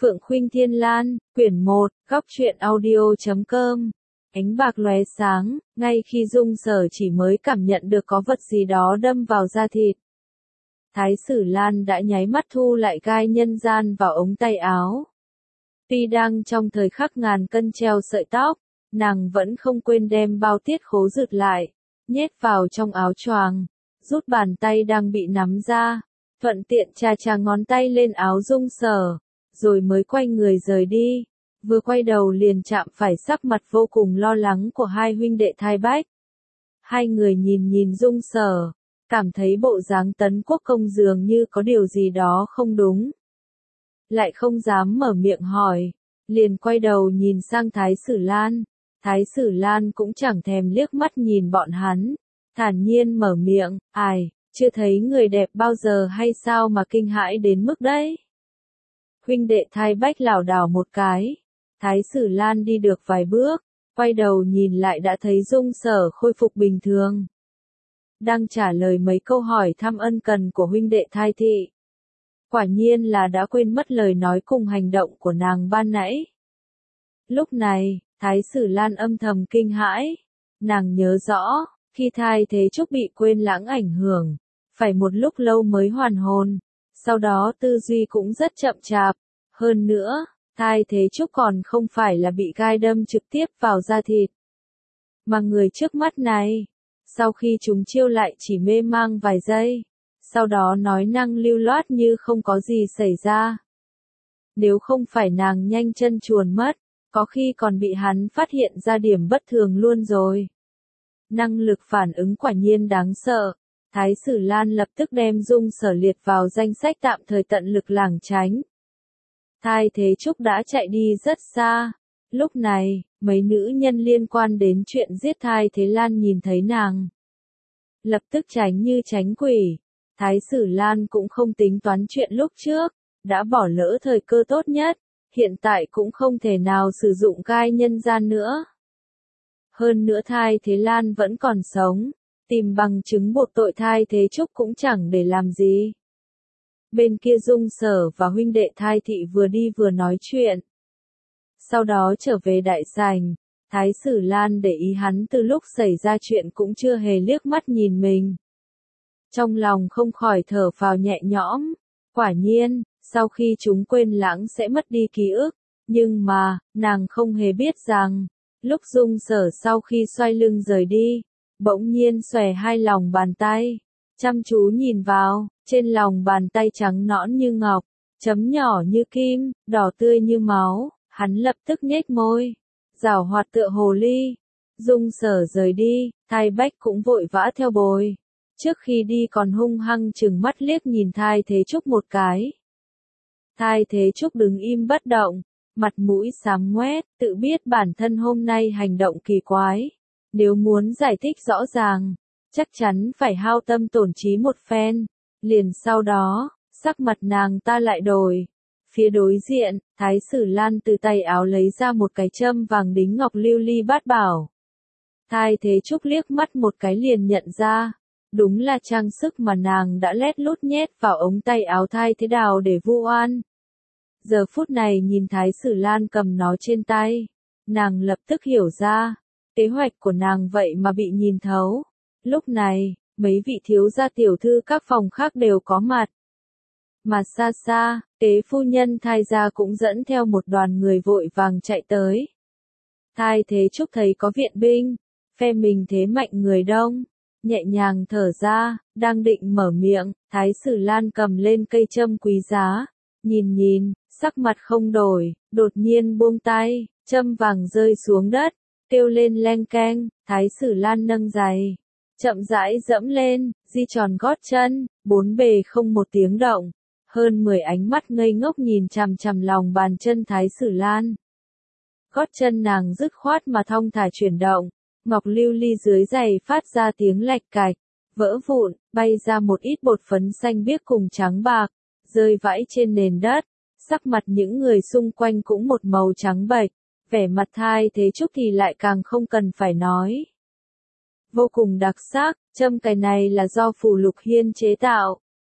Phượng Khuynh Thiên Lan, quyển 1, góc truyện audio.com. Ánh bạc lóe sáng, ngay khi Dung Sở chỉ mới cảm nhận được có vật gì đó đâm vào da thịt. Thái Sử Lan đã nháy mắt thu lại gai nhân gian vào ống tay áo. Tuy đang trong thời khắc ngàn cân treo sợi tóc, nàng vẫn không quên đem bao tiết khố rượt lại, nhét vào trong áo choàng, rút bàn tay đang bị nắm ra, thuận tiện chà ngón tay lên áo Dung Sở, rồi mới quay người rời đi. Vừa quay đầu liền chạm phải sắc mặt vô cùng lo lắng của hai huynh đệ Thái Bách. Hai người nhìn Dung Sở, cảm thấy bộ dáng Tấn Quốc công dường như có điều gì đó không đúng. Lại không dám mở miệng hỏi, liền quay đầu nhìn sang Thái Sử Lan. Thái Sử Lan cũng chẳng thèm liếc mắt nhìn bọn hắn, thản nhiên mở miệng, ai, chưa thấy người đẹp bao giờ hay sao mà kinh hãi đến mức đấy. Huynh đệ Thái Bách lảo đảo một cái, Thái Sử Lan đi được vài bước, quay đầu nhìn lại đã thấy Dung Sở khôi phục bình thường. Đang trả lời mấy câu hỏi thăm ân cần của huynh đệ Thái thị. Quả nhiên là đã quên mất lời nói cùng hành động của nàng ban nãy. Lúc này, Thái Sử Lan âm thầm kinh hãi. Nàng nhớ rõ, khi Thái Thế Trúc bị quên lãng ảnh hưởng, phải một lúc lâu mới hoàn hồn, sau đó tư duy cũng rất chậm chạp. Hơn nữa, Thái Thế Trúc còn không phải là bị gai đâm trực tiếp vào da thịt. Mà người trước mắt này, sau khi chúng chiêu lại chỉ mê mang vài giây, sau đó nói năng lưu loát như không có gì xảy ra. Nếu không phải nàng nhanh chân chuồn mất, có khi còn bị hắn phát hiện ra điểm bất thường luôn rồi. Năng lực phản ứng quả nhiên đáng sợ. Thái Sử Lan lập tức đem Dung Sở liệt vào danh sách tạm thời tận lực lảng tránh. Thái Thế Trúc đã chạy đi rất xa. Lúc này, mấy nữ nhân liên quan đến chuyện giết Thái Thế Lan nhìn thấy nàng, lập tức tránh như tránh quỷ. Thái Sử Lan cũng không tính toán chuyện lúc trước, đã bỏ lỡ thời cơ tốt nhất, hiện tại cũng không thể nào sử dụng gai nhân gian nữa. Hơn nữa Thái Thế Lan vẫn còn sống, tìm bằng chứng buộc tội Thái Thế Trúc cũng chẳng để làm gì. Bên kia Dung Sở và huynh đệ Thái thị vừa đi vừa nói chuyện. Sau đó trở về đại sảnh, Thái Sử Lan để ý hắn từ lúc xảy ra chuyện cũng chưa hề liếc mắt nhìn mình. Trong lòng không khỏi thở phào nhẹ nhõm, quả nhiên, sau khi chúng quên lãng sẽ mất đi ký ức, nhưng mà, nàng không hề biết rằng, lúc Dung Sở sau khi xoay lưng rời đi, bỗng nhiên xòe hai lòng bàn tay, chăm chú nhìn vào, trên lòng bàn tay trắng nõn như ngọc, chấm nhỏ như kim, đỏ tươi như máu, hắn lập tức nhếch môi, giảo hoạt tựa hồ ly. Dung Sở rời đi, Thái Bách cũng vội vã theo bồi. Trước khi đi còn hung hăng chừng mắt liếc nhìn Thái Thế Trúc một cái. Thái Thế Trúc đứng im bất động, mặt mũi xám ngoét, tự biết bản thân hôm nay hành động kỳ quái. Nếu muốn giải thích rõ ràng, chắc chắn phải hao tâm tổn trí một phen. Liền sau đó, sắc mặt nàng ta lại đổi. Phía đối diện, Thái Sử Lan từ tay áo lấy ra một cái châm vàng đính ngọc lưu ly bát bảo. Thái Thế Trúc liếc mắt một cái liền nhận ra. Đúng là trang sức mà nàng đã lét lút nhét vào ống tay áo Thái Thế Đào để vu oan. Giờ phút này nhìn Thái Sử Lan cầm nó trên tay, nàng lập tức hiểu ra, kế hoạch của nàng vậy mà bị nhìn thấu. Lúc này, mấy vị thiếu gia tiểu thư các phòng khác đều có mặt. Mà xa xa, tế phu nhân Thái gia cũng dẫn theo một đoàn người vội vàng chạy tới. Thái Thế Trúc thấy có viện binh, phe mình thế mạnh người đông, nhẹ nhàng thở ra, đang định mở miệng, Thái Sử Lan cầm lên cây châm quý giá, nhìn, sắc mặt không đổi, đột nhiên buông tay, châm vàng rơi xuống đất, kêu lên leng keng. Thái Sử Lan nâng giày, chậm rãi dẫm lên, di tròn gót chân, bốn bề không một tiếng động, hơn 10 ánh mắt ngây ngốc nhìn chằm chằm lòng bàn chân Thái Sử Lan. Gót chân nàng dứt khoát mà thong thả chuyển động, ngọc lưu ly dưới giày phát ra tiếng lạch cạch, vỡ vụn, bay ra một ít bột phấn xanh biếc cùng trắng bạc, rơi vãi trên nền đất. Sắc mặt những người xung quanh cũng một màu trắng bệch, vẻ mặt Thái Thế Trúc thì lại càng không cần phải nói. Vô cùng đặc sắc, châm cài này là do Phù Lục Hiên chế tạo,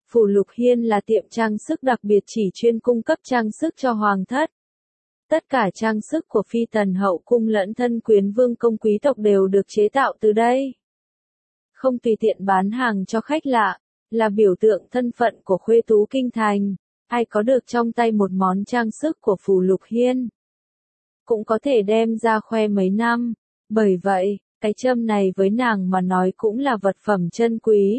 Phù Lục Hiên là tiệm trang sức đặc biệt chỉ chuyên cung cấp trang sức cho hoàng thất. Tất cả trang sức của phi tần hậu cung lẫn thân quyến vương công quý tộc đều được chế tạo từ đây. Không tùy tiện bán hàng cho khách lạ, là biểu tượng thân phận của khuê tú kinh thành. Ai có được trong tay một món trang sức của Phù Lục Hiên, cũng có thể đem ra khoe mấy năm. Bởi vậy, cái châm này với nàng mà nói cũng là vật phẩm chân quý.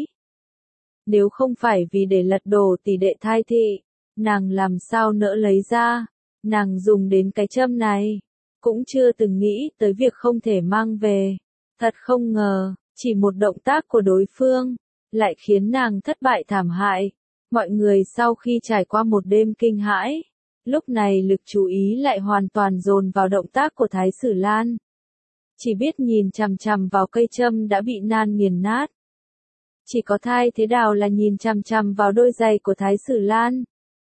Nếu không phải vì để lật đổ tỷ đệ thai thị, nàng làm sao nỡ lấy ra. Nàng dùng đến cái châm này, cũng chưa từng nghĩ tới việc không thể mang về. Thật không ngờ, chỉ một động tác của đối phương, lại khiến nàng thất bại thảm hại. Mọi người sau khi trải qua một đêm kinh hãi, lúc này lực chú ý lại hoàn toàn dồn vào động tác của Thái Sử Lan. Chỉ biết nhìn chằm chằm vào cây châm đã bị nan nghiền nát. Chỉ có Thái Thế Đào là nhìn chằm chằm vào đôi giày của Thái Sử Lan.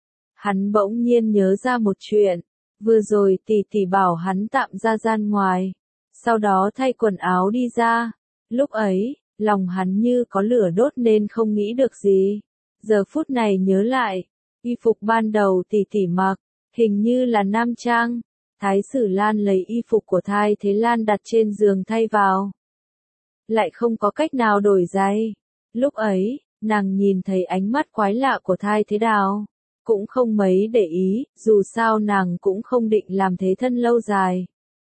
Hắn bỗng nhiên nhớ ra một chuyện, vừa rồi tỷ tỷ bảo hắn tạm ra gian ngoài, sau đó thay quần áo đi ra. Lúc ấy, lòng hắn như có lửa đốt nên không nghĩ được gì. Giờ phút này nhớ lại, y phục ban đầu tỷ tỷ mặc, hình như là nam trang. Thái Sử Lan lấy y phục của Thái Thế Lan đặt trên giường thay vào. Lại không có cách nào đổi giày. Lúc ấy, nàng nhìn thấy ánh mắt quái lạ của Thái Thế Đào. Cũng không mấy để ý, dù sao nàng cũng không định làm thế thân lâu dài.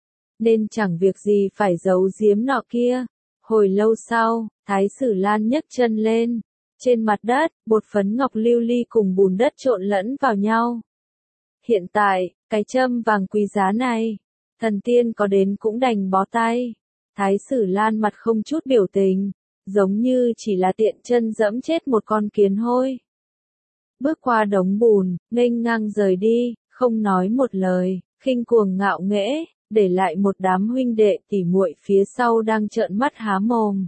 Nên chẳng việc gì phải giấu giếm nọ kia. Hồi lâu sau, Thái Sử Lan nhấc chân lên. Trên mặt đất, bột phấn ngọc lưu ly cùng bùn đất trộn lẫn vào nhau. Hiện tại, cái châm vàng quý giá này, thần tiên có đến cũng đành bó tay. Thái Sử Lan mặt không chút biểu tình, giống như chỉ là tiện chân dẫm chết một con kiến hôi. Bước qua đống bùn, nghênh ngang rời đi, không nói một lời, khinh cuồng ngạo nghễ, để lại một đám huynh đệ tỉ muội phía sau đang trợn mắt há mồm.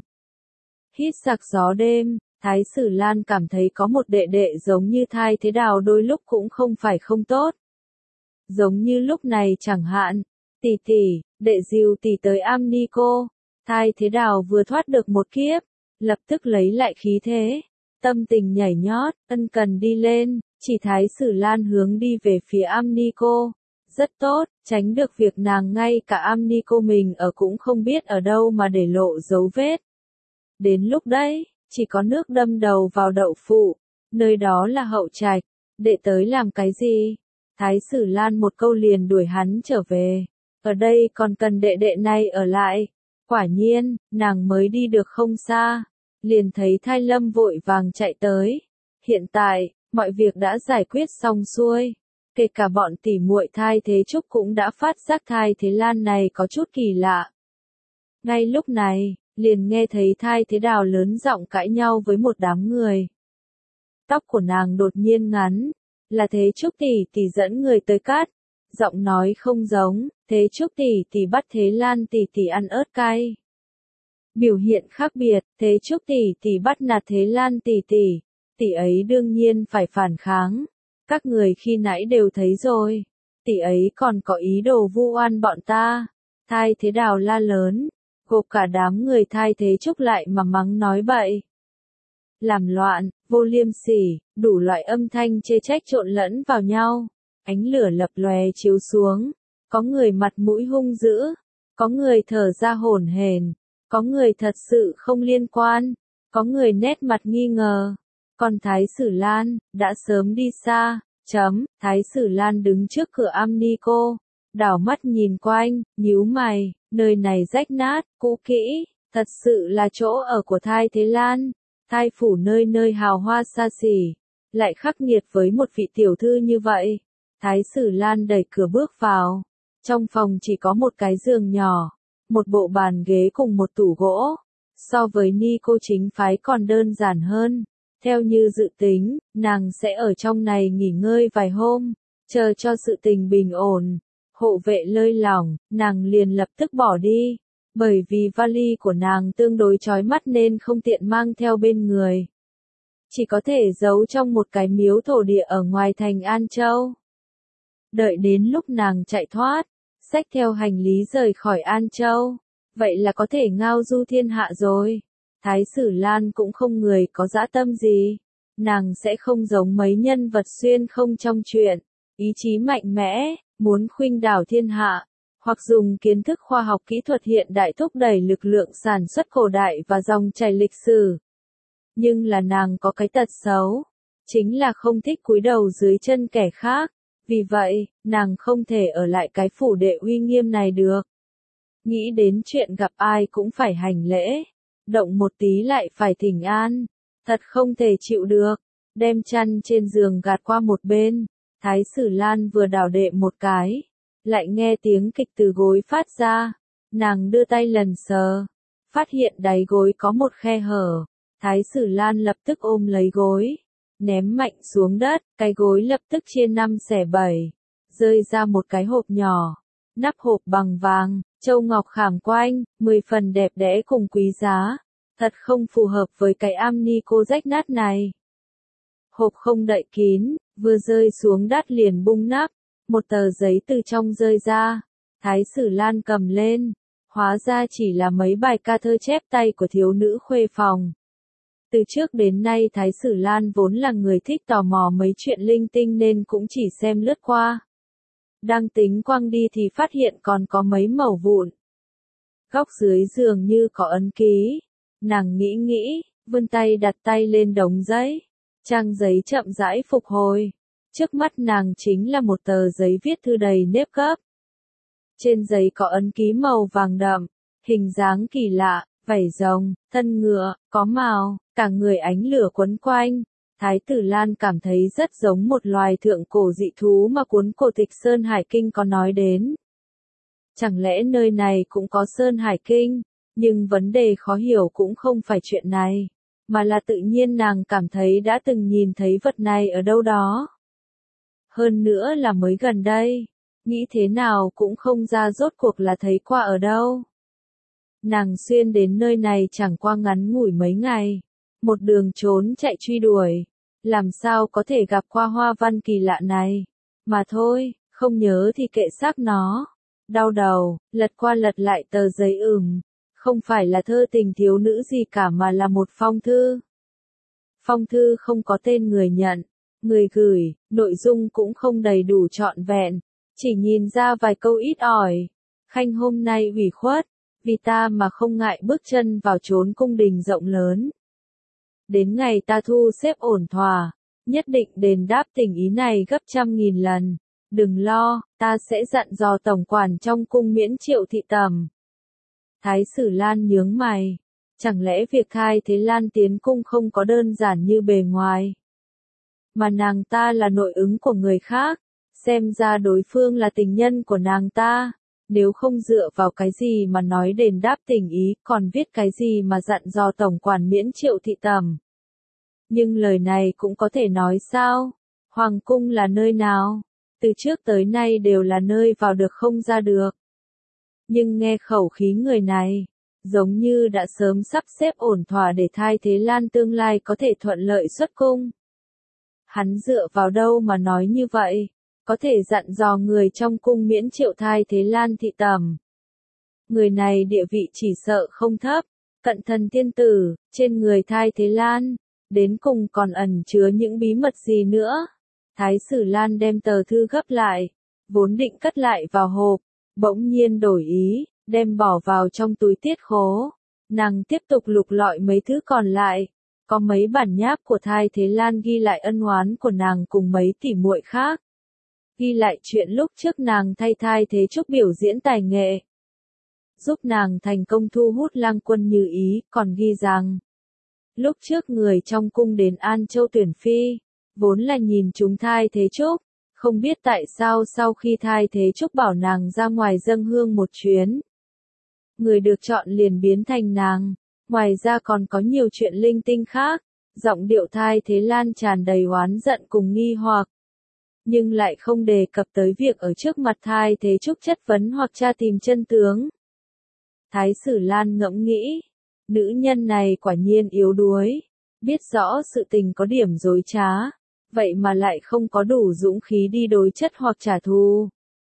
Hít sặc gió đêm, Thái Sử Lan cảm thấy có một đệ đệ giống như Thái Thế Đào đôi lúc cũng không phải không tốt. Giống như lúc này chẳng hạn, tỷ tỷ, đệ dìu tỷ tới Amnico, Thái Thế Đào vừa thoát được một kiếp, lập tức lấy lại khí thế, tâm tình nhảy nhót, ân cần đi lên, chỉ Thái Sử Lan hướng đi về phía Amnico. Rất tốt, tránh được việc nàng ngay cả Amnico mình ở cũng không biết ở đâu mà để lộ dấu vết. Đến lúc đấy, chỉ có nước đâm đầu vào đậu phụ, nơi đó là hậu trạch, đệ tới làm cái gì? Thái Sử Lan một câu liền đuổi hắn trở về, ở đây còn cần đệ đệ này ở lại. Quả nhiên, nàng mới đi được không xa, liền thấy Thái Lâm vội vàng chạy tới. Hiện tại, mọi việc đã giải quyết xong xuôi, kể cả bọn tỷ muội Thái Thế Trúc cũng đã phát giác Thái Thế Lan này có chút kỳ lạ. Ngay lúc này, liền nghe thấy Thái Thế Đào lớn giọng cãi nhau với một đám người. Tóc của nàng đột nhiên ngắn, là Thế Trúc tỷ tỷ dẫn người tới cắt. Giọng nói không giống, Thế Trúc tỷ tỷ bắt Thế Lan tỷ tỷ ăn ớt cay. Biểu hiện khác biệt, Thế Trúc tỷ tỷ bắt nạt Thế Lan tỷ tỷ, tỷ ấy đương nhiên phải phản kháng. Các người khi nãy đều thấy rồi, tỷ ấy còn có ý đồ vu oan bọn ta. Thái Thế Đào la lớn, gộp cả đám người Thái Thế Trúc lại mà mắng nói bậy. Làm loạn, vô liêm sỉ, đủ loại âm thanh chê trách trộn lẫn vào nhau. Ánh lửa lập lòe chiếu xuống, có người mặt mũi hung dữ, có người thở ra hổn hển, có người thật sự không liên quan, có người nét mặt nghi ngờ. Còn Thái Sử Lan, đã sớm đi xa. Thái Sử Lan đứng trước cửa Amnico, đảo mắt nhìn quanh, nhíu mày, nơi này rách nát, cũ kỹ, thật sự là chỗ ở của Thái Thế Lan. Thái phủ nơi nơi hào hoa xa xỉ, lại khắc nghiệt với một vị tiểu thư như vậy. Thái Sử Lan đẩy cửa bước vào, trong phòng chỉ có một cái giường nhỏ, một bộ bàn ghế cùng một tủ gỗ. So với ni cô chính phái còn đơn giản hơn. Theo như dự tính, nàng sẽ ở trong này nghỉ ngơi vài hôm, chờ cho sự tình bình ổn. Hộ vệ lơi lỏng, nàng liền lập tức bỏ đi, bởi vì vali của nàng tương đối chói mắt nên không tiện mang theo bên người. Chỉ có thể giấu trong một cái miếu thổ địa ở ngoài thành An Châu. Đợi đến lúc nàng chạy thoát, xách theo hành lý rời khỏi An Châu, vậy là có thể ngao du thiên hạ rồi. Thái Sử Lan cũng không người có dã tâm gì. Nàng sẽ không giống mấy nhân vật xuyên không trong truyện, ý chí mạnh mẽ, muốn khuynh đảo thiên hạ, hoặc dùng kiến thức khoa học kỹ thuật hiện đại thúc đẩy lực lượng sản xuất cổ đại và dòng chảy lịch sử. Nhưng là nàng có cái tật xấu, chính là không thích cúi đầu dưới chân kẻ khác, vì vậy, nàng không thể ở lại cái phủ đệ uy nghiêm này được. Nghĩ đến chuyện gặp ai cũng phải hành lễ, động một tí lại phải thỉnh an, thật không thể chịu được, đem chăn trên giường gạt qua một bên, Thái Sử Lan vừa đảo đệm một cái, lại nghe tiếng kịch từ gối phát ra, nàng đưa tay lần sờ, phát hiện đáy gối có một khe hở, Thái Sử Lan lập tức ôm lấy gối, ném mạnh xuống đất, cái gối lập tức chia 5 xẻ 7, rơi ra một cái hộp nhỏ, nắp hộp bằng vàng, châu ngọc khảm quanh, 10 phần đẹp đẽ cùng quý giá, thật không phù hợp với cái am ni cô rách nát này. Hộp không đậy kín, vừa rơi xuống đất liền bung nắp, một tờ giấy từ trong rơi ra, Thái Sử Lan cầm lên, hóa ra chỉ là mấy bài ca thơ chép tay của thiếu nữ khuê phòng. Từ trước đến nay Thái Sử Lan vốn là người thích tò mò mấy chuyện linh tinh nên cũng chỉ xem lướt qua. Đang tính quăng đi thì phát hiện còn có mấy mẩu vụn. Góc dưới giường như có ấn ký. Nàng nghĩ, vươn tay đặt tay lên đống giấy. Trang giấy chậm rãi phục hồi. Trước mắt nàng chính là một tờ giấy viết thư đầy nếp gấp. Trên giấy có ấn ký màu vàng đậm, hình dáng kỳ lạ, vảy rồng, thân ngựa, có mào, cả người ánh lửa quấn quanh. Thái Tử Lan cảm thấy rất giống một loài thượng cổ dị thú mà cuốn cổ tịch Sơn Hải Kinh có nói đến. Chẳng lẽ nơi này cũng có Sơn Hải Kinh? Nhưng vấn đề khó hiểu cũng không phải chuyện này, mà là tự nhiên nàng cảm thấy đã từng nhìn thấy vật này ở đâu đó. Hơn nữa là mới gần đây, nghĩ thế nào cũng không ra rốt cuộc là thấy qua ở đâu. Nàng xuyên đến nơi này chẳng qua ngắn ngủi mấy ngày, một đường trốn chạy truy đuổi, làm sao có thể gặp qua hoa văn kỳ lạ này, mà thôi, không nhớ thì kệ xác nó. Đau đầu, lật qua lật lại tờ giấy không phải là thơ tình thiếu nữ gì cả mà là một phong thư. Phong thư không có tên người nhận, người gửi, nội dung cũng không đầy đủ trọn vẹn, chỉ nhìn ra vài câu ít ỏi. Khanh hôm nay ủy khuất, vì ta mà không ngại bước chân vào chốn cung đình rộng lớn. Đến ngày ta thu xếp ổn thỏa, nhất định đền đáp tình ý này gấp 100.000 lần. Đừng lo, ta sẽ dặn dò tổng quản trong cung miễn Triệu thị tầm. Thái Sử Lan nhướng mày. Chẳng lẽ việc Thái Thế Lan tiến cung không có đơn giản như bề ngoài? Mà nàng ta là nội ứng của người khác, xem ra đối phương là tình nhân của nàng ta. Nếu không dựa vào cái gì mà nói đền đáp tình ý, còn viết cái gì mà dặn dò tổng quản miễn Triệu thị tầm. Nhưng lời này cũng có thể nói sao? Hoàng cung là nơi nào? Từ trước tới nay đều là nơi vào được không ra được. Nhưng nghe khẩu khí người này, giống như đã sớm sắp xếp ổn thỏa để Thái Thế Lan tương lai có thể thuận lợi xuất cung. Hắn dựa vào đâu mà nói như vậy? Có thể dặn dò người trong cung miễn Triệu Thái Thế Lan thị tầm. Người này địa vị chỉ sợ không thấp, cận thần tiên tử, trên người Thái Thế Lan, đến cùng còn ẩn chứa những bí mật gì nữa? Thái Sử Lan đem tờ thư gấp lại, vốn định cất lại vào hộp, bỗng nhiên đổi ý, đem bỏ vào trong túi tiết khố. Nàng tiếp tục lục lọi mấy thứ còn lại, có mấy bản nháp của Thái Thế Lan ghi lại ân oán của nàng cùng mấy tỉ muội khác. Ghi lại chuyện lúc trước nàng thay Thái Thế Trúc biểu diễn tài nghệ, giúp nàng thành công thu hút lang quân như ý, còn ghi rằng lúc trước người trong cung đến An Châu tuyển phi, vốn là nhìn chúng Thái Thế Trúc, không biết tại sao sau khi Thái Thế Trúc bảo nàng ra ngoài dâng hương một chuyến, người được chọn liền biến thành nàng. Ngoài ra còn có nhiều chuyện linh tinh khác. Giọng điệu Thái Thế Lan tràn đầy oán giận cùng nghi hoặc, nhưng lại không đề cập tới việc ở trước mặt Thái Thế Trúc chất vấn hoặc tra tìm chân tướng. Thái Sử Lan ngẫm nghĩ, nữ nhân này quả nhiên yếu đuối, biết rõ sự tình có điểm dối trá, vậy mà lại không có đủ dũng khí đi đối chất hoặc trả thù.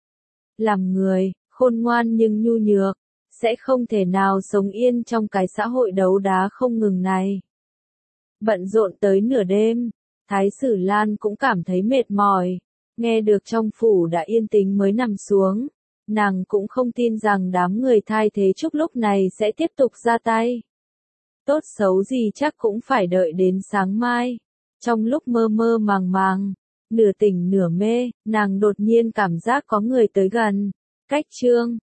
Làm người, khôn ngoan nhưng nhu nhược, sẽ không thể nào sống yên trong cái xã hội đấu đá không ngừng này. Bận rộn tới nửa đêm, Thái Sử Lan cũng cảm thấy mệt mỏi, nghe được trong phủ đã yên tĩnh mới nằm xuống. Nàng cũng không tin rằng đám người thay thế Trúc lúc này sẽ tiếp tục ra tay. Tốt xấu gì chắc cũng phải đợi đến sáng mai. Trong lúc mơ mơ màng màng, nửa tỉnh nửa mê, nàng đột nhiên cảm giác có người tới gần. Cách Trương